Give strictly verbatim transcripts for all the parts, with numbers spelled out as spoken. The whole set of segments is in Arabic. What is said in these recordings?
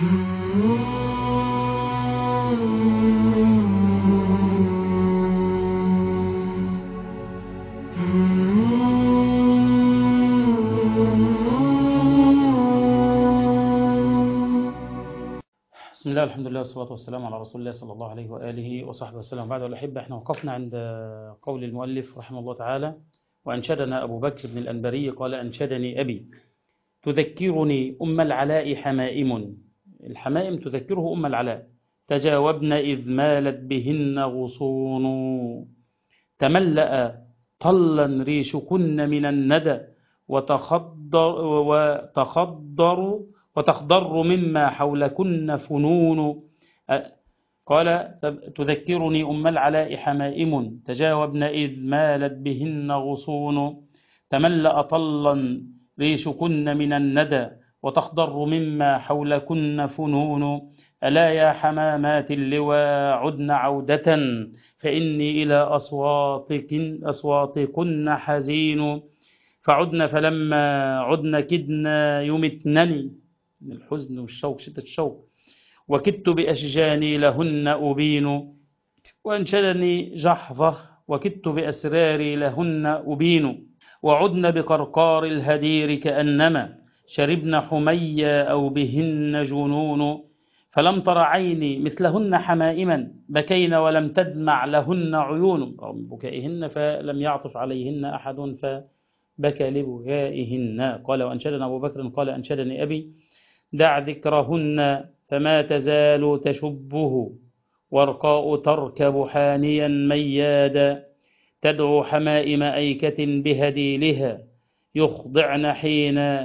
بسم الله الحمد لله والصلاة والسلام على رسول الله صلى الله عليه وآله وصحبه وسلم. بعد الأحبة، احنا وقفنا عند قول المؤلف رحمه الله تعالى: وأنشدنا أبو بكر بن الأنبري قال: أنشدني أبي تذكرني أم العلاء حمائم. الحمائم تذكره أم العلاء. تجاوبن إذ مالت بهن غصون، تملأ طلا ريشكن من الندى، وتخضر وتخضر وتخضر مما حولكن فنون. قال: تذكرني أم العلاء حمائم، تجاوبن إذ مالت بهن غصون، تملأ طلا ريشكن من الندى، وتخضر مما حولكن فنون. ألا يا حمامات اللواء عدن عودة، فإني إلى أصواتكن, أصواتكن حزين. فعدن فلما عدن كدنا يمتنني، من الحزن والشوق، شدة الشوق، وكدت بأشجاني لهن أبين. وأنشدني جحظة، وكدت بأسراري لهن أبين. وعدن بقرقار الهدير كأنما شربن حميا أو بهن جنون. فلم تر عيني مثلهن حمائما، بكين ولم تدمع لهن عيون. رغم بكائهن فلم يعطف عليهن أحد فبكى لبكائهن. قال: وأنشدنا أبو بكر قال: أنشدني أبي دع ذكرهن فما تزال تشبه، ورقاء تركب حانيا ميادا، تدعو حمائم أيكة بهديلها يخضعن حين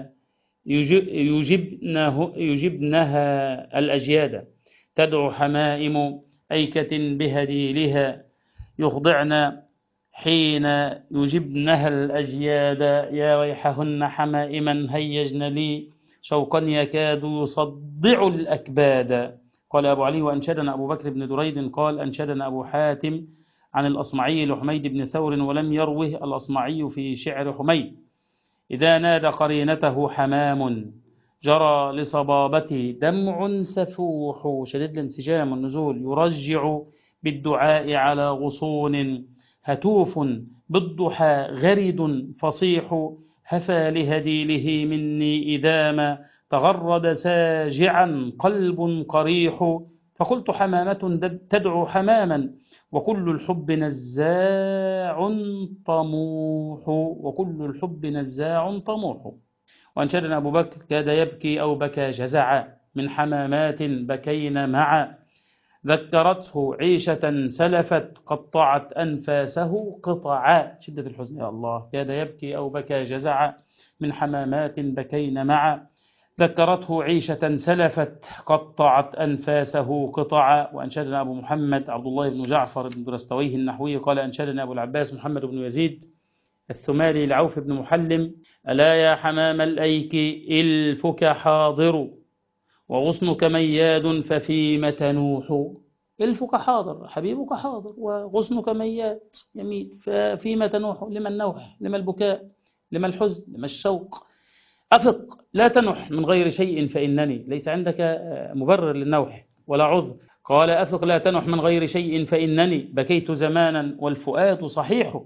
يجبنه يجبنها الأجياد. تدعو حمائم أيكة بهديلها يخضعن حين يجبنها الأجياد. يا ويحهن حمائما هيجن لي شوقا يكاد يصدع الأكباد. قال أبو علي: وأنشدنا أبو بكر بن دريد قال: أنشدنا أبو حاتم عن الأصمعي لحميد بن ثور، ولم يروه الأصمعي في شعر حميد: إذا نادى قرينته حمام جرى لصبابته دمع سفوح. شديد الانسجام والنزول. يرجع بالدعاء على غصون، هتوف بالضحى غرد فصيح. هفى لهديله مني إذا ما تغرد ساجعا قلب قريح. فقلت: حمامة تدعو حماما، وكل الحب نزاع طموح. وكل الحب نزاع طموح. وأنشدنا أبو بكر: كاد يبكي أو بكى جزعا من حمامات بكين معا، ذكرته عيشة سلفت قطعت أنفاسه قطعا. شدة الحزن يا الله. كاد يبكي أو بكى جزعا من حمامات بكين معا، ذكرته عيشة سلفت قطعت أنفاسه قطعا. وأنشدنا أبو محمد عبد الله بن جعفر بن درستويه النحوي قال: أنشدنا أبو العباس محمد بن يزيد الثمالي لعوف بن محلم: ألا يا حمام الأيك إلفك حاضر، وغصنك مياد ففيم تنوح. إلفك حاضر، حبيبك حاضر، وغصنك مياد يميد، ففيم تنوح. لما النوح؟ لما البكاء؟ لما الحزن؟ لما الشوق؟ أفق، لا تنح من غير شيء فإنني. ليس عندك مبرر للنوح ولا عذر. قال: أفق لا تنح من غير شيء فإنني بكيت زمانا والفؤاد صحيح،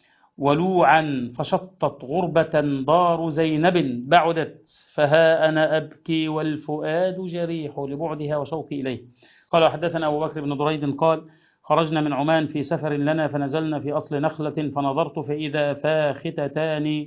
ولوعا فشطت غربة دار زينب بعدت، فها أنا أبكي والفؤاد جريح لبعدها وشوقي إليه. قال: وحدثنا أبو بكر بن دريد قال: خرجنا من عمان في سفر لنا، فنزلنا في أصل نخلة، فنظرت فإذا فاختتان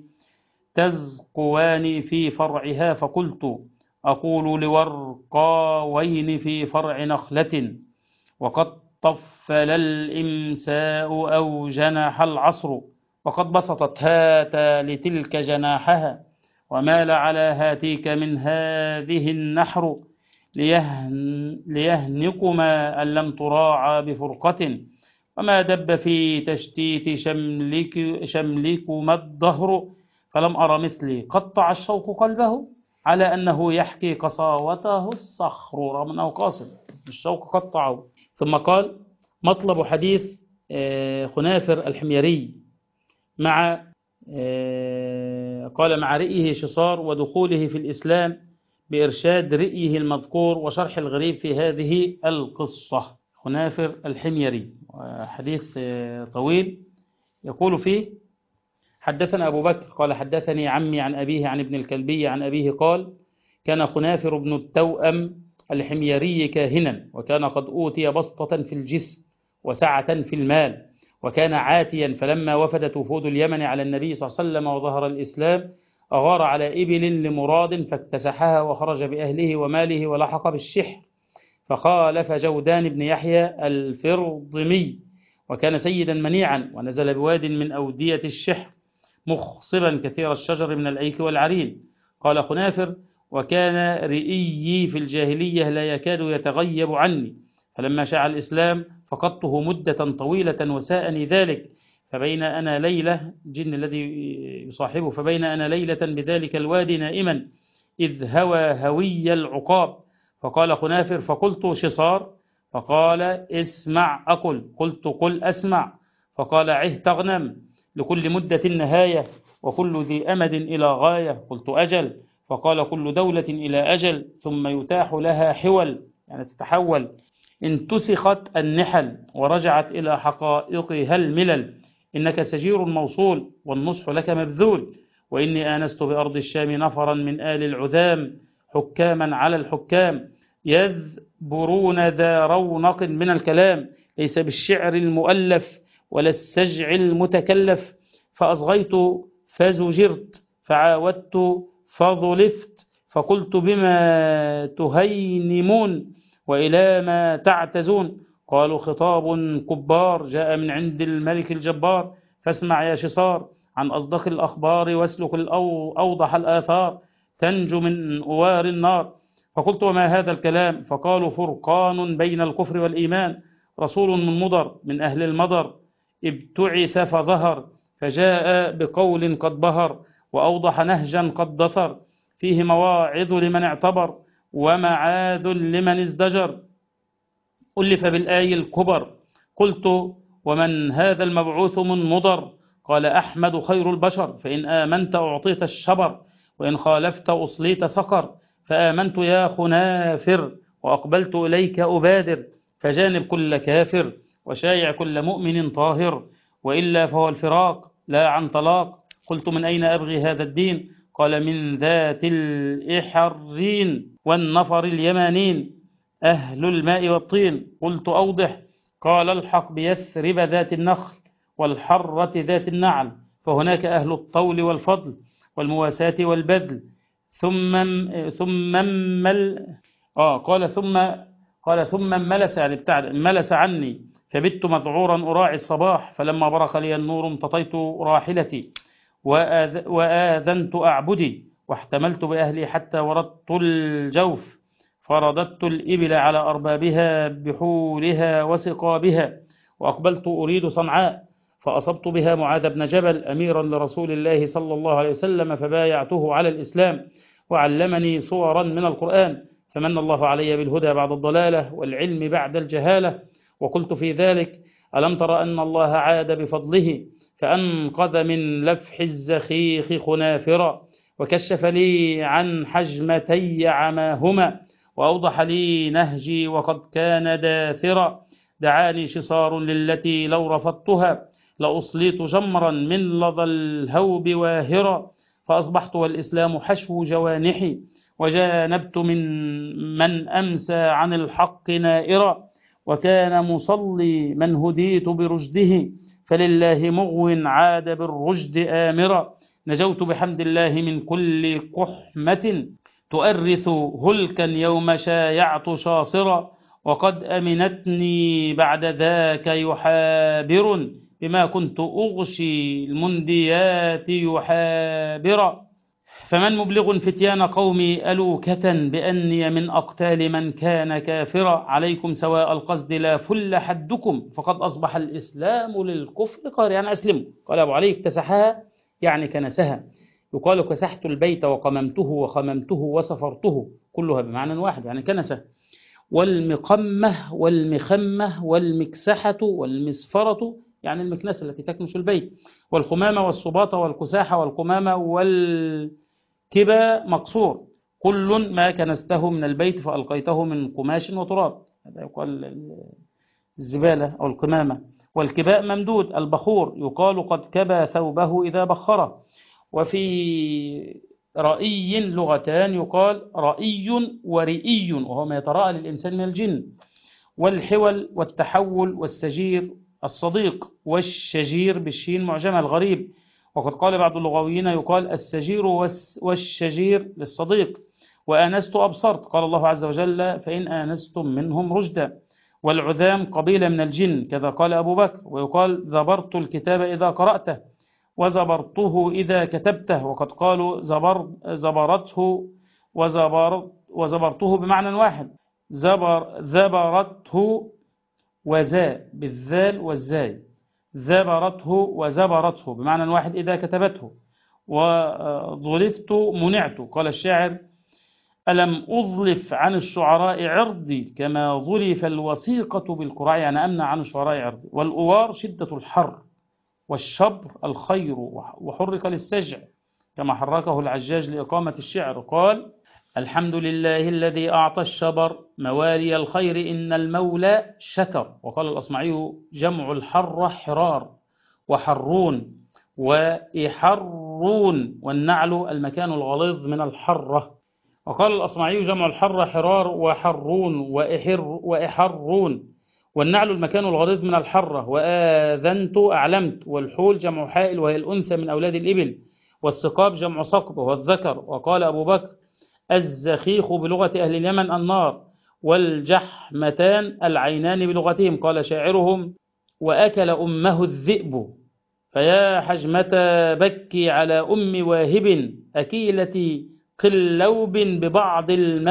تزقوان في فرعها، فقلت: أقول لورقاوين في فرع نخلة، وقد طفل الإمساء أو جنح العصر، وقد بسطت هات لتلك جناحها، ومال على هاتيك من هذه النحر، ليهن ليهنكما أن لم تراعى بفرقة، وما دب في تشتيت شملك شملكما الدهر، فلم أر مثلي قطع الشوق قلبه على أنه يحكي قساوته الصخر. رغم أنه قاصد، الشوق قطعه. ثم قال: مطلب حديث خنافر الحميري مع قال: مع رئيه شصار ودخوله في الإسلام بإرشاد رئيه المذكور وشرح الغريب في هذه القصة. خنافر الحميري، حديث طويل يقول فيه: حدثنا أبو بكر قال حدثني عمي عن أبيه عن ابن الكلبي عن أبيه قال: كان خنافر بن التوأم الحميري كاهنا، وكان قد أوتي بسطة في الجسم وسعة في المال، وكان عاتيا، فلما وفدت وفود اليمن على النبي صلى الله عليه وسلم وظهر الإسلام أغار على إبل لمراد فاكتسحها وخرج بأهله وماله ولحق بالشحر، فخالف جودان بن يحيى الفرضمي، وكان سيدا منيعا، ونزل بواد من أودية الشحر مخصبا كثير الشجر من الأيك والعرين. قال خنافر: وكان رئيي في الجاهلية لا يكاد يتغيب عني، فلما شاع الإسلام فقدته مدة طويلة وساءني ذلك، فبين أنا ليلة جن الذي يصاحبه فبين أنا ليلة بذلك الوادي نائما إذ هوى هوي العقاب. فقال خنافر: فقلت: شصار؟ فقال: اسمع أقل. قلت: قل أسمع. فقال: عه تغنم، لكل مدة نهاية، وكل ذي أمد إلى غاية. قلت: أجل. فقال: كل دولة إلى أجل، ثم يتاح لها حول، يعني تتحول، إن تسخت النحل ورجعت إلى حقائقها الملل، إنك سجير موصول والنصح لك مبذول، وإني آنست بأرض الشام نفرا من آل العذام حكاما على الحكام يذبرون ذا رونق من الكلام، ليس بالشعر المؤلف ولا السجع المتكلف، فأصغيت فزجرت فعاودت فظلفت، فقلت: بما تهينمون وإلى ما تعتزون؟ قالوا: خطاب كبار جاء من عند الملك الجبار، فاسمع يا شصار عن أصدق الأخبار واسلك الأوضح الآثار، تنجو من أوار النار. فقلت: وما هذا الكلام؟ فقالوا: فرقان بين الكفر والإيمان، رسول من مضر من أهل المضر ابتعث فظهر، فجاء بقول قد بهر، وأوضح نهجا قد دثر، فيه مواعظ لمن اعتبر ومعاذ لمن ازدجر، ألف بالآي الكبر. قلت: ومن هذا المبعوث من مضر؟ قال: أحمد خير البشر، فإن آمنت أعطيت الشبر، وإن خالفت أصليت سقر، فآمنت يا خنافر، وأقبلت إليك أبادر، فجانب كل كافر وشايع كل مؤمن طاهر، وإلا فهو الفراق لا عن طلاق. قلت: من أين أبغي هذا الدين؟ قال: من ذات الإحرين والنفر اليمانين أهل الماء والطين. قلت: أوضح. قال: الحق بيثرب ذات النخل والحرة ذات النعل، فهناك أهل الطول والفضل والمواساة والبذل. ثم ثم مل آه قال ثم قال ثم ملس يعني ابتعد ملس عني، فبت مذعورا أراعي الصباح، فلما برق لي النور امتطيت راحلتي وآذ وآذنت أعبدي، واحتملت بأهلي حتى وردت الجوف، فرددت الإبل على أربابها بحولها وسقابها، وأقبلت أريد صنعاء، فأصبت بها معاذ بن جبل أميرا لرسول الله صلى الله عليه وسلم، فبايعته على الإسلام، وعلمني صورا من القرآن، فمن الله علي بالهدى بعد الضلالة والعلم بعد الجهالة. وقلت في ذلك: ألم تر أن الله عاد بفضله فأنقذ من لفح الزخيخ خنافرا، وكشف لي عن حجمتي عماهما، وأوضح لي نهجي وقد كان داثرا، دعاني شصار للتي لو رفضتها لأصليت جمرا من لظى الهوب واهرا، فأصبحت والإسلام حشو جوانحي، وجانبت من من أمسى عن الحق نائرا، وكان مصلي من هديت برشده، فلله مغو عاد بالرشد آمرا، نجوت بحمد الله من كل قحمة تؤرث هلكا يوم شايعت شاصرا، وقد أمنتني بعد ذاك يحابر، بما كنت أغشي المنديات يحابرا، فمن مبلغ فتيان قومي ألوكة بأني من أقتال من كان كافرا، عليكم سواء القصد لا فل حدكم، فقد أصبح الإسلام للكفر قار. يعني أسلموا. قال أبو علي: اكتسحها يعني كنسها، يقال كسحت البيت وقممته وخممته وسفرته، كلها بمعنى واحد يعني كنسه. والمقمة والمخمة والمكسحة والمسفرة يعني المكنسة التي تكنس البيت، والخمامة والصباطة والكساحة والقمامة والكبا مقصور، كل ما كنسته من البيت فألقيته من قماش وتراب، هذا يقال الزبالة أو القمامة. والكباء ممدود البخور، يقال قد كبى ثوبه إذا بخره. وفي رأي لغتان، يقال رأي ورئي، وهو ما يتراءى للإنسان من الجن. والحول والتحول والسجير الصديق، والشجير بالشين معجمة الغريب. وقد قال بعض اللغويين يقال السجير والشجير للصديق. وآنست أبصرت، قال الله عز وجل فإن آنستم منهم رشدا. والعذام قبيلة من الجن، كذا قال أبو بكر. ويقال زبرت الكتاب إذا قرأته، وزبرته إذا كتبته. وقد قالوا زبر زبرته وزبر وزبرته بمعنى واحد، زبر ذبرته وزا بالذال والزاي، ذبرته وزبرته بمعنى واحد إذا كتبته. وظلفت منعت، قال الشاعر ألم أظلف عن الشعراء عرضي كما ظلف الوثيقة بالقراء، يعني أمنع عن الشعراء عرضي. والأوار شدة الحر، والشبر الخير، وحرك للسجع كما حركه العجاج لإقامة الشعر. قال الحمد لله الذي أعطى الشبر موالي الخير إن المولى شكر. وقال الأصمعي جمع الحر حرار وحرون وإحرون، والنعل المكان الغليظ من الحرة. وقال الأصمعي جمع الحر حرار وحرون وإحر وإحرون، والنعل المكان الغليظ من الحرة. وآذنت أعلمت. والحول جمع حائل وهي الأنثى من أولاد الإبل. والسقاب جمع صقب وهو الذكر. وقال أبو بكر الزخيخ بلغة أهل اليمن النار، والجحمتان العينان بلغتهم. قال شاعرهم وأكل أمه الذئب، فيا حجمة بكي على أم واهب أكيلة قلوب ببعض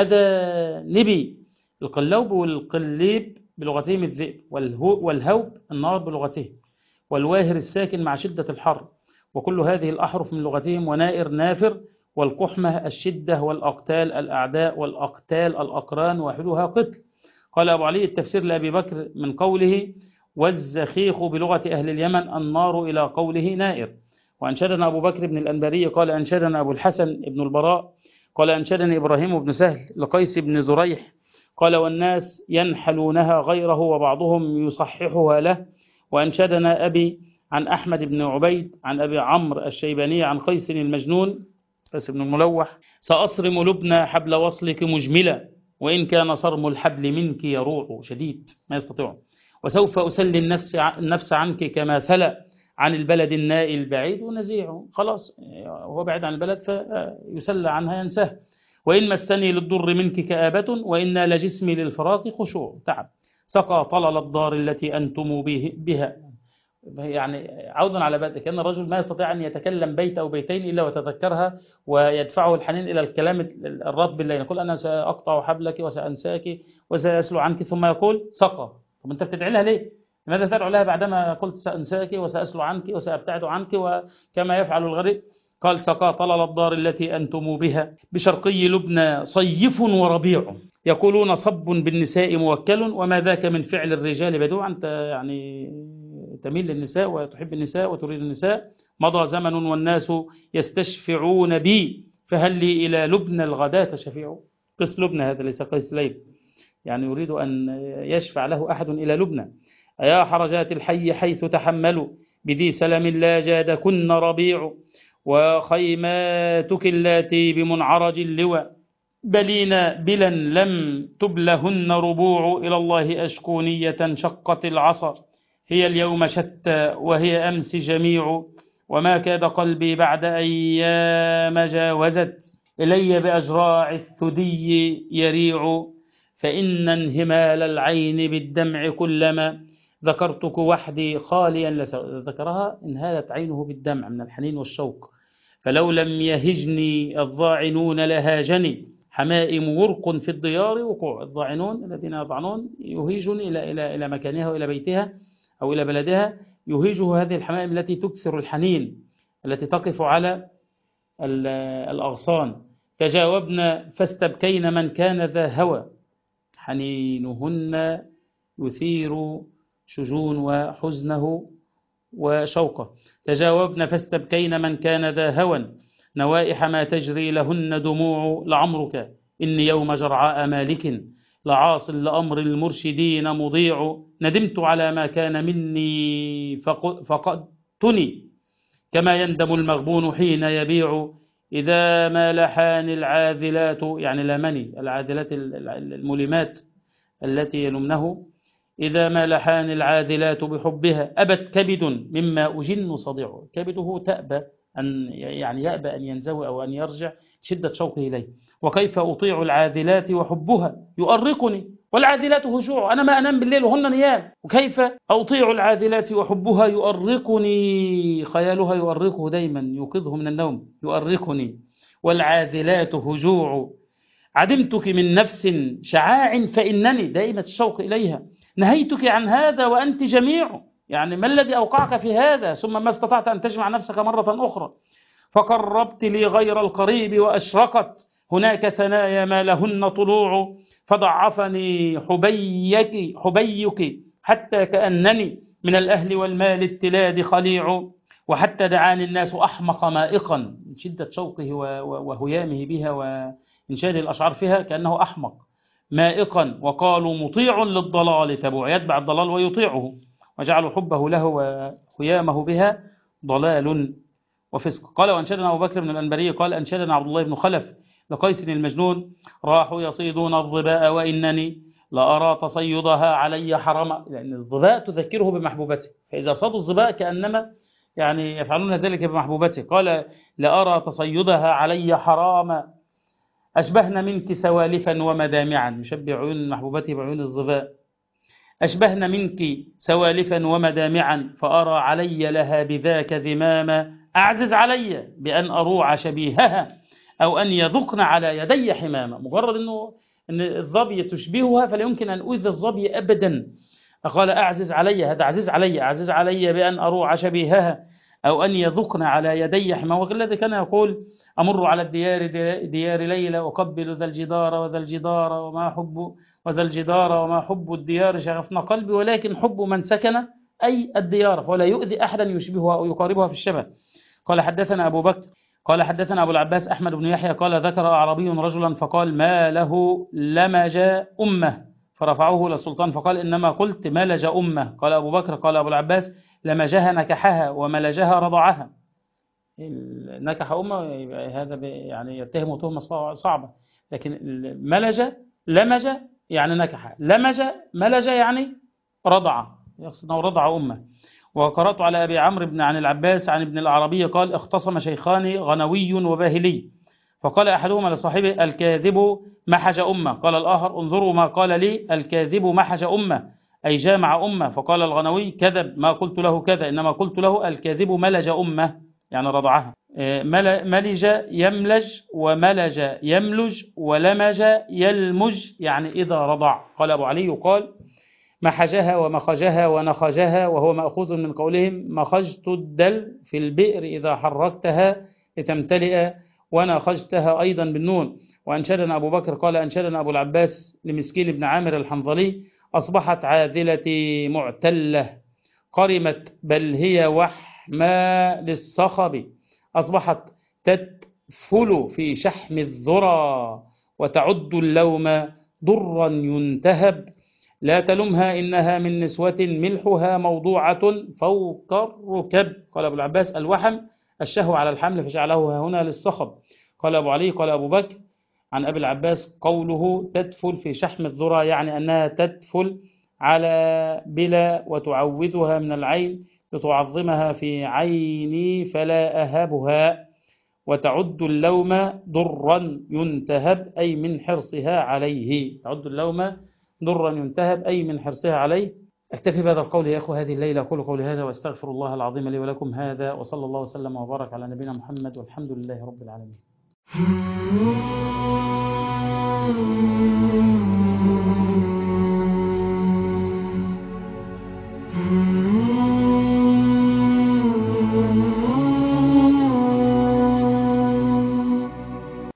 المذانب. القلوب والقليب بلغتهم الذئب، والهوب النار بلغتهم، والواهر الساكن مع شدة الحر. وكل هذه الأحرف من لغتهم. ونائر نافر، والقحمة الشدة، والأقتال الأعداء، والأقتال الأقران، واحدها قتل. قال أبو علي التفسير لأبي بكر من قوله والزخيخ بلغة أهل اليمن النار إلى قوله نائر. وأنشدنا أبو بكر بن الأنباري قال أنشدنا أبو الحسن بن البراء قال أنشدني إبراهيم بن سهل لقيس بن ذريح قال والناس ينحلونها غيره وبعضهم يصححها له. وأنشدنا أبي عن أحمد بن عبيد عن أبي عمرو الشيباني عن قيس المجنون قيس بن الملوح سأصرم لبنى حبل وصلك مجملا، وإن كان صرم الحبل منك يروع شديد ما يستطيع. وسوف أسلي النفس, النفس عنك كما سلى عن البلد النائي البعيد ونزيعه. خلاص هو بعيد عن البلد فيسلى عنها ينساه. وإن مسني للضر منك كآبة، وإن لجسمي للفراق خشوع تعب. سقى طلل الدار التي أنتم بها، يعني عودا على بدء كأن الرجل ما يستطيع أن يتكلم بيت أو بيتين إلا وتذكرها ويدفعه الحنين إلى الكلام الرد بالله. يقول أنا سأقطع حبلك وسأنساك وسأسلو عنك، ثم يقول سقى. طب أنت بتدعي لها ليه؟ لماذا تدعو لها بعدما قلت سأنساك وسأسلو عنك وسأبتعد عنك وكما يفعل الغريب؟ قال سقى طلل الدار التي أنتم بها بشرقي لبنى صيف وربيع، يقولون صب بالنساء موكل، وما ذاك من فعل الرجال بدوع. أنت يعني تميل للنساء وتحب النساء وتريد النساء. مضى زمن والناس يستشفعون بي، فهل لي إلى لبنى الغداة شفيع. قيس لبنى هذا ليس قيس ليل، يعني يريد أن يشفع له أحد إلى لبنى. أيا حرجات الحي حيث تحملوا بذي سلم لا جادكن ربيع، وخيماتك اللاتي بمنعرج اللوى بلينا بلا لم تبلهن ربوع. إلى الله أشكو نية شقت العصا، هي اليوم شتى وهي أمس جميع. وما كاد قلبي بعد أيام جاوزت إلي بأجراع الثدي يريع، فإن انهمال العين بالدمع كلما ذكرتك وحدي خاليا لسوء. ذكرها انهالت عينه بالدمع من الحنين والشوق. فلو لم يهجني الضاعنون لهاجني حمائم ورق في الديار وقوع. الضاعنون الذين يضعنون يهيجون إلى إلى إلى مكانها وإلى بيتها أو إلى بلدها، يهيجه هذه الحمائم التي تكثر الحنين، التي تقف على الأغصان. تجاوبنا فاستبكين من كان ذا هوى، حنينهن يثير شجون وحزنه وشوقه. تجاوبنا فاستبكين من كان ذا هوى، نوائح ما تجري لهن دموع لعمرك إني يوم جرعاء مالك لعاص لأمر المرشدين مضيع ندمت على ما كان مني فقدتني كما يندم المغبون حين يبيع إذا ما لحان العاذلات يعني لمني العاذلات الملمات التي يلمنه إذا ما لحان العاذلات بحبها أبت كبد مما أجن صديع كبده تأبى أن يعني يأبى أن ينزوي أو أن يرجع شدة شوقه إليه وكيف أطيع العاذلات وحبها يؤرقني والعاذلات هجوع أنا ما أنام بالليل وهن نيام وكيف أطيع العاذلات وحبها يؤرقني خيالها يؤرقه دايما يوقظه من النوم يؤرقني والعاذلات هجوع عدمتك من نفس شعاع فإنني دائمة الشوق إليها نهيتك عن هذا وأنت جميع يعني ما الذي أوقعك في هذا ثم ما استطعت أن تجمع نفسك مرة أخرى فقربت لي غير القريب وأشرقت هناك ثنايا ما لهن طلوع فضعفني حبيك حبيك حتى كأنني من الأهل والمال التلاد خليع وحتى دعاني الناس أحمق مائقا من شدة شوقه وهيامه بها وإنشاد الأشعار فيها كأنه أحمق مائقا وقالوا مطيع للضلال تبوع يتبع الضلال ويطيعه وجعلوا حبه له وهيامه بها ضلال وفسق قال وأنشدنا أبو بكر بن الأنبري قال أنشدنا عبد الله بن خلف لقيس المجنون راحوا يصيدون الظباء وإنني لأرى تصيدها علي حرما لأن الظباء تذكره بمحبوبته فإذا صادوا الظباء كأنما يعني يفعلون ذلك بمحبوبته قال لأرى تصيدها علي حراما أشبهن منك سوالفا ومدامعا يشبه عيون محبوبته بعيون الظباء أشبهن منك سوالفا ومدامعا فأرى علي لها بذاك ذماما أعزز علي بأن أروع شبيهها أو أن يذقن على يدي حماما مجرد أنه أن الظبي تشبهها فلا يمكن أن أؤذي الظبي أبدا قال أعزز علي هذا عزيز علي أعزز علي بأن أروع شبيهها أو أن يذقن على يدي حماما والذي كان يقول أمر على الديار ديار ليلى وقبل ذا الجدار وذا الجدار وما حب وذا الجدار وما حب الديار شغفنا قلبي ولكن حب من سكن أي الديار ولا يؤذي أحدا يشبهها أو يقاربها في الشبه قال حدثنا أبو بكر قال حدثنا أبو العباس أحمد بن يحيى قال ذكر أعرابي رجلا فقال ما له لمج أمه فرفعوه للسلطان فقال إنما قلت ملج أمه قال أبو بكر قال أبو العباس لمجها نكحها وملجها رضعها نكح أمه هذا يعني يتهم تهمة صعبة لكن ملج لمج يعني نكح لمج ملج يعني رضع يقصد أنه رضع أمه وقرأت على أبي عمرو بن عن العباس عن ابن العربي قال اختصم شيخان غنوي وباهلي فقال أحدهما لصاحبه الكاذب محج أمه قال الآخر انظروا ما قال لي الكاذب محج أمه أي جامع أمه فقال الغنوي كذب ما قلت له كذا إنما قلت له الكاذب ملج أمه يعني رضعها ملج يملج وملج يملج ولمج يلمج يعني إذا رضع قال أبو علي قال محجها ومخجها ونخجها وهو مأخوذ من قولهم مخجت الدل في البئر إذا حركتها لتمتلئ ونخجتها أيضا بالنون وأنشدنا أبو بكر قال أنشدنا أبو العباس لمسكين بن عامر الحنظلي أصبحت عاذلتي معتلة قرمت بل هي وحما للصخب أصبحت تدفل في شحم الذرى وتعد اللوم ضرا ينتهب لا تلمها إنها من نسوة ملحها موضوعة فوق الركب قال أبو العباس الوحم الشهو على الحمل فجعله هنا للصخب قال أبو علي قال أبو بكر عن أبي العباس قوله تدفل في شحم الذرى يعني أنها تدفل على بلا وتعوذها من العين لتعظمها في عيني فلا أهبها وتعد اللوم ضرا ينتهب أي من حرصها عليه تعد اللوم ضرا ينتهب أي من حرصها عليه أكتفي بهذا القول يا أخو هذه الليلة أقول قولي هذا واستغفر الله العظيم لي ولكم هذا وصلى الله وسلم وبارك على نبينا محمد والحمد لله رب العالمين